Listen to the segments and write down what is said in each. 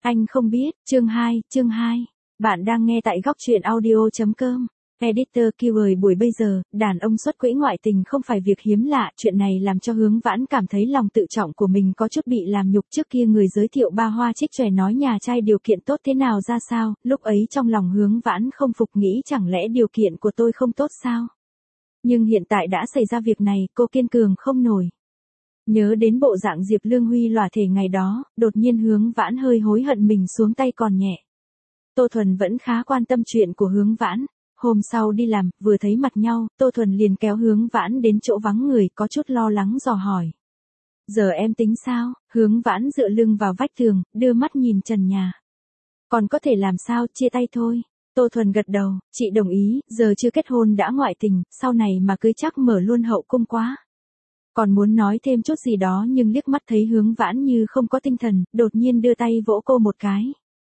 Anh không biết, chương 2. Bạn đang nghe tại góc truyện audio.com. Editor keyword buổi bây giờ, đàn ông xuất quỹ ngoại tình không phải việc hiếm lạ, chuyện này làm cho Hướng Vãn cảm thấy lòng tự trọng của mình có chút bị làm nhục. Trước kia người giới thiệu ba hoa trích chòe nói nhà trai điều kiện tốt thế nào ra sao, lúc ấy trong lòng Hướng Vãn không phục, nghĩ chẳng lẽ điều kiện của tôi không tốt sao? Nhưng hiện tại đã xảy ra việc này, cô kiên cường không nổi. Nhớ đến bộ dạng Diệp Lương Huy lòa thể ngày đó, đột nhiên Hướng Vãn hơi hối hận mình xuống tay còn nhẹ. Tô Thuần vẫn khá quan tâm chuyện của Hướng Vãn. Hôm sau đi làm, vừa thấy mặt nhau, Tô Thuần liền kéo Hướng Vãn đến chỗ vắng người, có chút lo lắng dò hỏi. Giờ em tính sao? Hướng Vãn dựa lưng vào vách tường, đưa mắt nhìn trần nhà. Còn có thể làm sao, chia tay thôi. Tô Thuần gật đầu, chị đồng ý, giờ chưa kết hôn đã ngoại tình, sau này mà cưới chắc mở luôn hậu cung quá. Còn muốn nói thêm chút gì đó nhưng liếc mắt thấy Hướng Vãn như không có tinh thần, đột nhiên đưa tay vỗ cô một cái.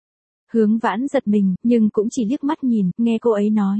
Hướng Vãn giật mình, nhưng cũng chỉ liếc mắt nhìn, nghe cô ấy nói.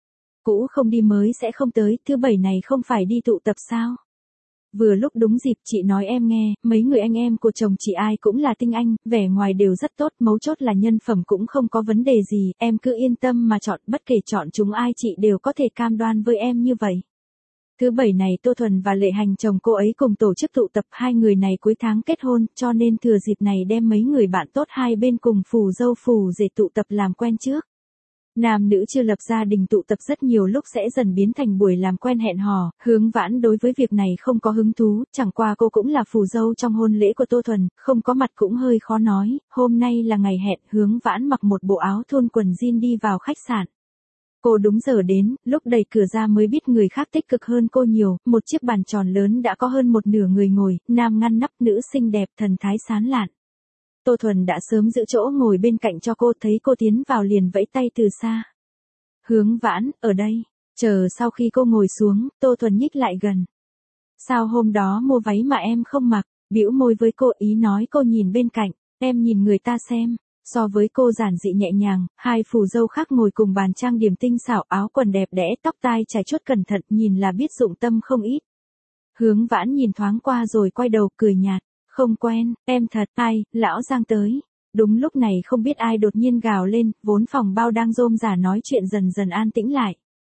Cũ không đi mới sẽ không tới, thứ bảy này không phải đi tụ tập sao? Vừa lúc đúng dịp chị nói em nghe, mấy người anh em của chồng chị ai cũng là tinh anh, vẻ ngoài đều rất tốt, mấu chốt là nhân phẩm cũng không có vấn đề gì, em cứ yên tâm mà chọn, bất kể chọn chúng ai chị đều có thể cam đoan với em như vậy. Thứ bảy này Tô Thuần và Lệ Hành chồng cô ấy cùng tổ chức tụ tập, hai người này cuối tháng kết hôn, cho nên thừa dịp này đem mấy người bạn tốt hai bên cùng phù dâu phù rể tụ tập làm quen trước. Nam nữ chưa lập gia đình tụ tập rất nhiều lúc sẽ dần biến thành buổi làm quen hẹn hò, Hướng Vãn đối với việc này không có hứng thú, chẳng qua cô cũng là phù dâu trong hôn lễ của Tô Thuần, không có mặt cũng hơi khó nói, hôm nay là ngày hẹn, Hướng Vãn mặc một bộ áo thun quần jean đi vào khách sạn. Cô đúng giờ đến, lúc đẩy cửa ra mới biết người khác tích cực hơn cô nhiều, một chiếc bàn tròn lớn đã có hơn một nửa người ngồi, nam ngăn nắp, nữ xinh đẹp, thần thái sán lạn. Tô Thuần đã sớm giữ chỗ ngồi bên cạnh cho cô, thấy cô tiến vào liền vẫy tay từ xa. Hướng Vãn, ở đây. Chờ sau khi cô ngồi xuống, Tô Thuần nhích lại gần. Sao hôm đó mua váy mà em không mặc, bĩu môi với cô, ý nói cô nhìn bên cạnh, em nhìn người ta xem. So với cô giản dị nhẹ nhàng, hai phù dâu khác ngồi cùng bàn trang điểm tinh xảo, áo quần đẹp đẽ, tóc tai chải chuốt cẩn thận, nhìn là biết dụng tâm không ít. Hướng Vãn nhìn thoáng qua rồi quay đầu cười nhạt, không quen, em thật, ai, lão Giang tới. Đúng lúc này không biết ai đột nhiên gào lên, vốn phòng bao đang rôm rả nói chuyện dần dần an tĩnh lại.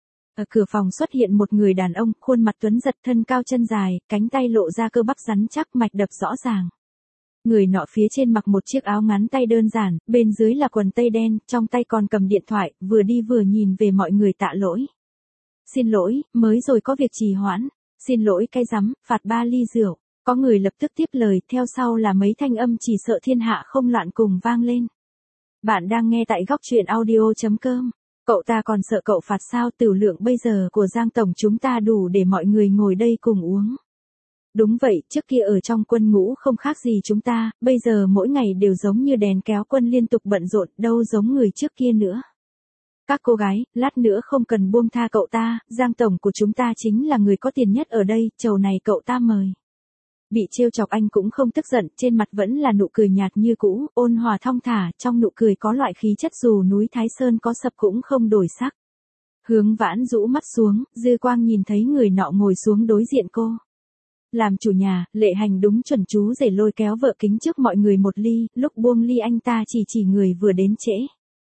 Ở cửa phòng xuất hiện một người đàn ông, khuôn mặt tuấn giật, thân cao chân dài, cánh tay lộ ra cơ bắp rắn chắc, mạch đập rõ ràng. Người nọ phía trên mặc một chiếc áo ngắn tay đơn giản, bên dưới là quần tây đen, trong tay còn cầm điện thoại, vừa đi vừa nhìn về mọi người tạ lỗi. Xin lỗi, mới rồi có việc trì hoãn. Xin lỗi cái rắm, phạt 3 ly rượu. Có người lập tức tiếp lời, theo sau là mấy thanh âm chỉ sợ thiên hạ không loạn cùng vang lên. Bạn đang nghe tại góc truyện audio.com. Cậu ta còn sợ cậu phạt sao? Tửu lượng bây giờ của Giang Tổng chúng ta đủ để mọi người ngồi đây cùng uống. Đúng vậy, trước kia ở trong quân ngũ không khác gì chúng ta, bây giờ mỗi ngày đều giống như đèn kéo quân liên tục bận rộn, đâu giống người trước kia nữa. Các cô gái, lát nữa không cần buông tha cậu ta, Giang Tổng của chúng ta chính là người có tiền nhất ở đây, chầu này cậu ta mời. Bị trêu chọc anh cũng không tức giận, trên mặt vẫn là nụ cười nhạt như cũ, ôn hòa thong thả, trong nụ cười có loại khí chất dù núi Thái Sơn có sập cũng không đổi sắc. Hướng Vãn rũ mắt xuống, dư quang nhìn thấy người nọ ngồi xuống đối diện cô. Làm chủ nhà, Lệ Hành đúng chuẩn chú rể lôi kéo vợ kính trước mọi người một ly, lúc buông ly anh ta chỉ người vừa đến trễ.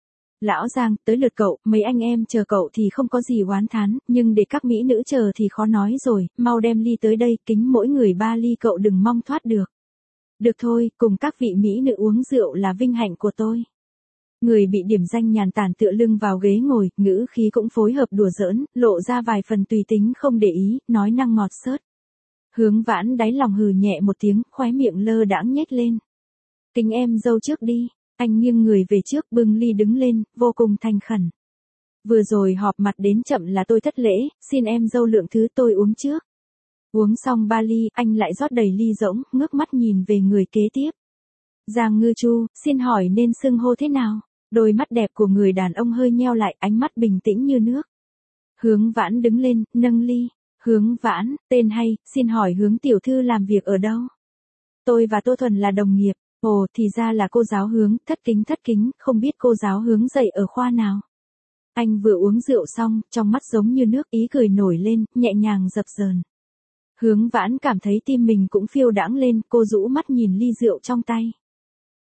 Lão Giang, tới lượt cậu, mấy anh em chờ cậu thì không có gì oán thán, nhưng để các mỹ nữ chờ thì khó nói rồi, mau đem ly tới đây, kính mỗi người 3 ly cậu đừng mong thoát được. Được thôi, cùng các vị mỹ nữ uống rượu là vinh hạnh của tôi. Người bị điểm danh nhàn tản tựa lưng vào ghế ngồi, ngữ khí cũng phối hợp đùa giỡn, lộ ra vài phần tùy tính không để ý, nói năng ngọt xớt. Hướng Vãn đáy lòng hừ nhẹ một tiếng, khóe miệng lơ đãng nhếch lên. Kính em dâu trước đi. Anh nghiêng người về trước, bưng ly đứng lên, vô cùng thành khẩn. Vừa rồi họp mặt đến chậm là tôi thất lễ, xin em dâu lượng thứ tôi uống trước. Uống xong 3 ly, anh lại rót đầy ly rỗng, ngước mắt nhìn về người kế tiếp. Giang Ngư Chu, xin hỏi nên xưng hô thế nào? Đôi mắt đẹp của người đàn ông hơi nheo lại, ánh mắt bình tĩnh như nước. Hướng Vãn đứng lên, nâng ly. Hướng Vãn, tên hay, xin hỏi Hướng tiểu thư làm việc ở đâu? Tôi và Tô Thuần là đồng nghiệp. Ồ, thì ra là cô giáo Hướng, thất kính, không biết cô giáo Hướng dạy ở khoa nào. Anh vừa uống rượu xong, trong mắt giống như nước, ý cười nổi lên, nhẹ nhàng dập dờn. Hướng Vãn cảm thấy tim mình cũng phiêu đãng lên, cô rũ mắt nhìn ly rượu trong tay.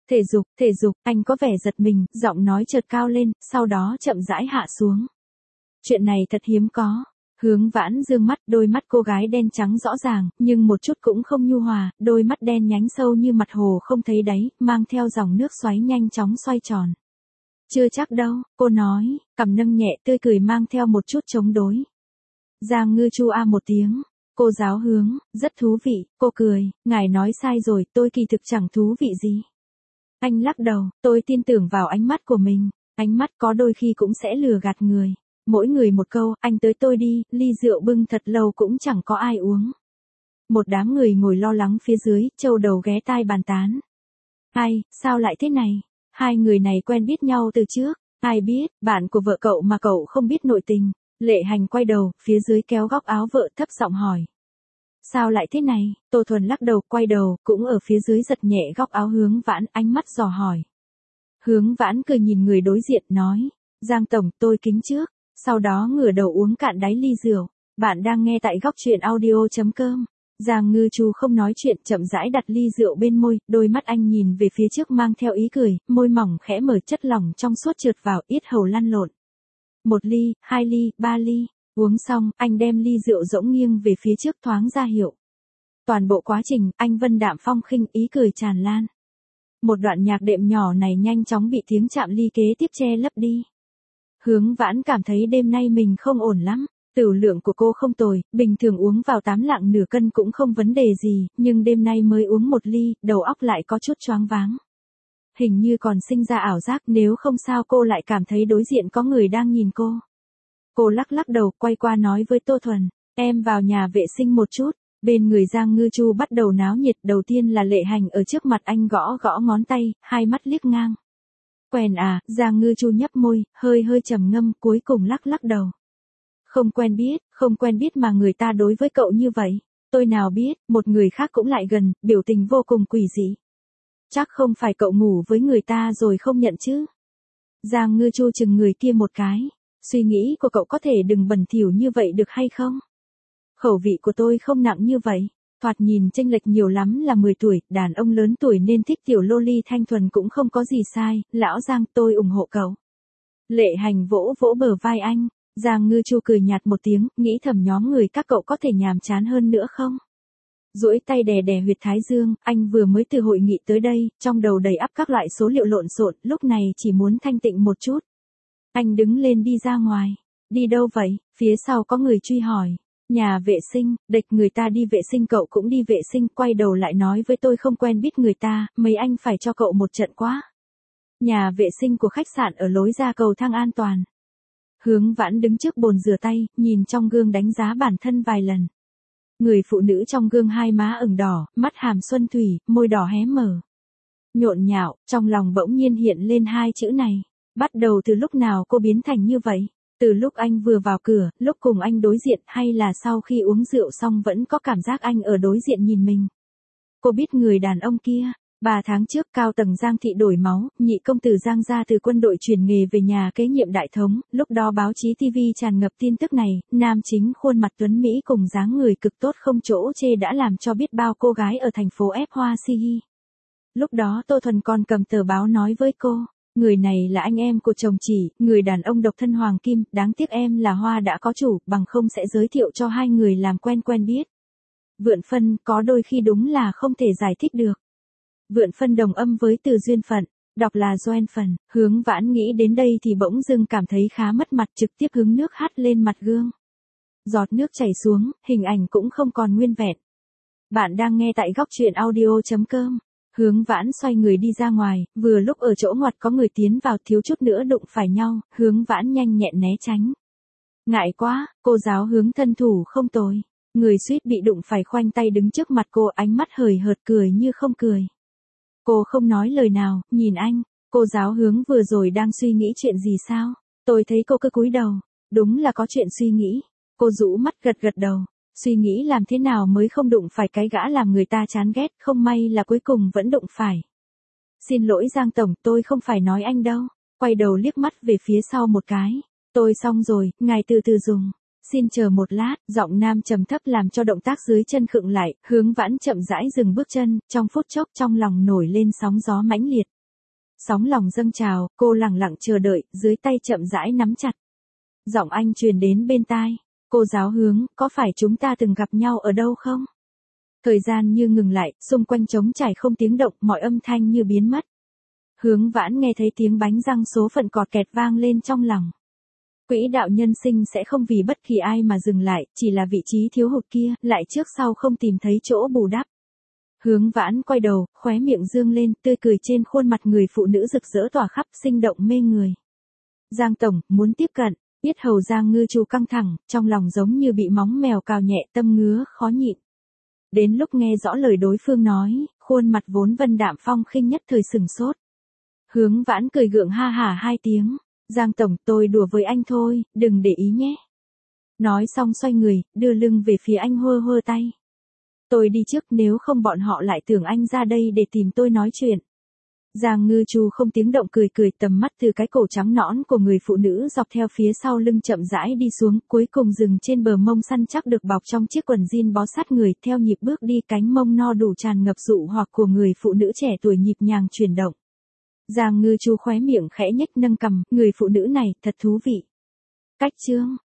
Thể dục, anh có vẻ giật mình, giọng nói chợt cao lên, sau đó chậm rãi hạ xuống. Chuyện này thật hiếm có. Hướng Vãn dương mắt, đôi mắt cô gái đen trắng rõ ràng, nhưng một chút cũng không nhu hòa, đôi mắt đen nhánh sâu như mặt hồ không thấy đáy, mang theo dòng nước xoáy nhanh chóng xoay tròn. Chưa chắc đâu, cô nói, cằm nâng nhẹ tươi cười mang theo một chút chống đối. Giang Ngư Chu a một tiếng. Cô giáo Hướng, rất thú vị, cô cười, ngài nói sai rồi, tôi kỳ thực chẳng thú vị gì. Anh lắc đầu, tôi tin tưởng vào ánh mắt của mình, ánh mắt có đôi khi cũng sẽ lừa gạt người. Mỗi người một câu, anh tới tôi đi, ly rượu bưng thật lâu cũng chẳng có ai uống. Một đám người ngồi lo lắng phía dưới, châu đầu ghé tai bàn tán. Ai, sao lại thế này? Hai người này quen biết nhau từ trước, ai biết, bạn của vợ cậu mà cậu không biết nội tình. Lệ Hành quay đầu, phía dưới kéo góc áo vợ thấp giọng hỏi. Sao lại thế này? Tô Thuần lắc đầu, quay đầu, cũng ở phía dưới giật nhẹ góc áo Hướng Vãn, ánh mắt dò hỏi. Hướng Vãn cười nhìn người đối diện, nói. Giang Tổng, tôi kính trước. Sau đó ngửa đầu uống cạn đáy ly rượu. Bạn đang nghe tại góc truyện audio.com. Giang Ngư Chu không nói chuyện, chậm rãi đặt ly rượu bên môi, đôi mắt anh nhìn về phía trước mang theo ý cười, môi mỏng khẽ mở, chất lỏng trong suốt trượt vào, yết hầu lăn lộn. 1 ly, 2 ly, 3 ly. Uống xong, anh đem ly rượu rỗng nghiêng về phía trước thoáng ra hiệu. Toàn bộ quá trình, anh vân đạm phong khinh, ý cười tràn lan. Một đoạn nhạc đệm nhỏ này nhanh chóng bị tiếng chạm ly kế tiếp che lấp đi. Hướng Vãn cảm thấy đêm nay mình không ổn lắm. Tửu lượng của cô không tồi, bình thường uống vào 8 lạng nửa cân cũng không vấn đề gì, nhưng đêm nay mới uống 1 ly, đầu óc lại có chút choáng váng. Hình như còn sinh ra ảo giác, nếu không sao cô lại cảm thấy đối diện có người đang nhìn cô. Cô lắc lắc đầu, quay qua nói với Tô Thuần, em vào nhà vệ sinh một chút. Bên người Giang Ngư Chu bắt đầu náo nhiệt, đầu tiên là Lệ Hành ở trước mặt anh gõ gõ ngón tay, hai mắt liếc ngang. Quen à, Giang Ngư Chu nhấp môi, hơi trầm ngâm, cuối cùng lắc lắc đầu. Không quen biết mà người ta đối với cậu như vậy. Tôi nào biết, một người khác cũng lại gần, biểu tình vô cùng quỷ dị. Chắc không phải cậu ngủ với người ta rồi không nhận chứ. Giang Ngư Chu chừng người kia một cái. Suy nghĩ của cậu có thể đừng bẩn thỉu như vậy được hay không? Khẩu vị của tôi không nặng như vậy. Thoạt nhìn chênh lệch nhiều lắm là 10 tuổi, đàn ông lớn tuổi nên thích tiểu loli thanh thuần cũng không có gì sai. Lão Giang, tôi ủng hộ cậu. Lệ Hành vỗ vỗ bờ vai anh. Giang Ngư Chu cười nhạt một tiếng, nghĩ thầm nhóm người các cậu có thể nhàm chán hơn nữa không? Duỗi tay đè đè huyệt thái dương, anh vừa mới từ hội nghị tới đây, trong đầu đầy ắp các loại số liệu lộn xộn, lúc này chỉ muốn thanh tịnh một chút. Anh đứng lên đi ra ngoài. Đi đâu vậy? Phía sau có người truy hỏi. Nhà vệ sinh, địch người ta đi vệ sinh cậu cũng đi vệ sinh, quay đầu lại nói với tôi không quen biết người ta, mấy anh phải cho cậu một trận quá. Nhà vệ sinh của khách sạn ở lối ra cầu thang an toàn. Hướng Vãn đứng trước bồn rửa tay, nhìn trong gương đánh giá bản thân vài lần. Người phụ nữ trong gương hai má ửng đỏ, mắt hàm xuân thủy, môi đỏ hé mở. Nhộn nhạo, trong lòng bỗng nhiên hiện lên hai chữ này. Bắt đầu từ lúc nào cô biến thành như vậy? Từ lúc anh vừa vào cửa, lúc cùng anh đối diện, hay là sau khi uống rượu xong vẫn có cảm giác anh ở đối diện nhìn mình? Cô biết người đàn ông kia. 3 tháng trước cao tầng Giang thị đổi máu, nhị công tử Giang gia từ quân đội chuyển nghề về nhà kế nhiệm đại thống, lúc đó báo chí TV tràn ngập tin tức này, nam chính khuôn mặt tuấn Mỹ cùng dáng người cực tốt không chỗ chê đã làm cho biết bao cô gái ở thành phố ép hoa si hi. Lúc đó Tô Thuần còn cầm tờ báo nói với cô, người này là anh em của chồng chị, người đàn ông độc thân hoàng kim, đáng tiếc em là Hoa đã có chủ, bằng không sẽ giới thiệu cho hai người làm quen biết. Vượn phân, có đôi khi đúng là không thể giải thích được. Vượn phân đồng âm với từ duyên phận, đọc là doen phần. Hướng Vãn nghĩ đến đây thì bỗng dưng cảm thấy khá mất mặt, trực tiếp hứng nước hắt lên mặt gương. Giọt nước chảy xuống, hình ảnh cũng không còn nguyên vẹn. Bạn đang nghe tại góc truyện audio.com. Hướng Vãn xoay người đi ra ngoài, vừa lúc ở chỗ ngoặt có người tiến vào, thiếu chút nữa đụng phải nhau, Hướng Vãn nhanh nhẹn né tránh. Ngại quá, cô giáo Hướng thân thủ không tồi. Người suýt bị đụng phải khoanh tay đứng trước mặt cô, ánh mắt hời hợt cười như không cười. Cô không nói lời nào, nhìn anh. Cô giáo Hướng vừa rồi đang suy nghĩ chuyện gì sao? Tôi thấy cô cứ cúi đầu. Đúng là có chuyện suy nghĩ. Cô rũ mắt gật đầu. Suy nghĩ làm thế nào mới không đụng phải cái gã làm người ta chán ghét, không may là cuối cùng vẫn đụng phải. Xin lỗi Giang Tổng, tôi không phải nói anh đâu. Quay đầu liếc mắt về phía sau một cái. Tôi xong rồi, ngài từ từ dùng. Xin chờ một lát, giọng nam trầm thấp làm cho động tác dưới chân khựng lại, Hướng Vãn chậm rãi dừng bước chân, trong phút chốc trong lòng nổi lên sóng gió mãnh liệt. Sóng lòng dâng trào, cô lẳng lặng chờ đợi, dưới tay chậm rãi nắm chặt. Giọng anh truyền đến bên tai. Cô giáo Hướng, có phải chúng ta từng gặp nhau ở đâu không? Thời gian như ngừng lại, xung quanh trống trải không tiếng động, mọi âm thanh như biến mất. Hướng Vãn nghe thấy tiếng bánh răng số phận cọt kẹt vang lên trong lòng. Quỹ đạo nhân sinh sẽ không vì bất kỳ ai mà dừng lại, chỉ là vị trí thiếu hụt kia, lại trước sau không tìm thấy chỗ bù đắp. Hướng Vãn quay đầu, khóe miệng dương lên, tươi cười trên khuôn mặt người phụ nữ rực rỡ tỏa khắp, sinh động mê người. Giang tổng, muốn tiếp cận, yết hầu Giang Ngư Chu căng thẳng, trong lòng giống như bị móng mèo cào nhẹ, tâm ngứa, khó nhịn. Đến lúc nghe rõ lời đối phương nói, khuôn mặt vốn vân đạm phong khinh nhất thời sừng sốt. Hướng Vãn cười gượng ha hả hai tiếng. Giang tổng, tôi đùa với anh thôi, đừng để ý nhé. Nói xong xoay người, đưa lưng về phía anh hơ hơ tay. Tôi đi trước, nếu không bọn họ lại tưởng anh ra đây để tìm tôi nói chuyện. Giang Ngư Chu không tiếng động cười cười, tầm mắt từ cái cổ trắng nõn của người phụ nữ dọc theo phía sau lưng chậm rãi đi xuống, cuối cùng dừng trên bờ mông săn chắc được bọc trong chiếc quần jean bó sát người, theo nhịp bước đi cánh mông no đủ tràn ngập dụ hoặc của người phụ nữ trẻ tuổi nhịp nhàng chuyển động. Giang Ngư Chu khóe miệng khẽ nhếch nâng cằm, người phụ nữ này thật thú vị. Cách chương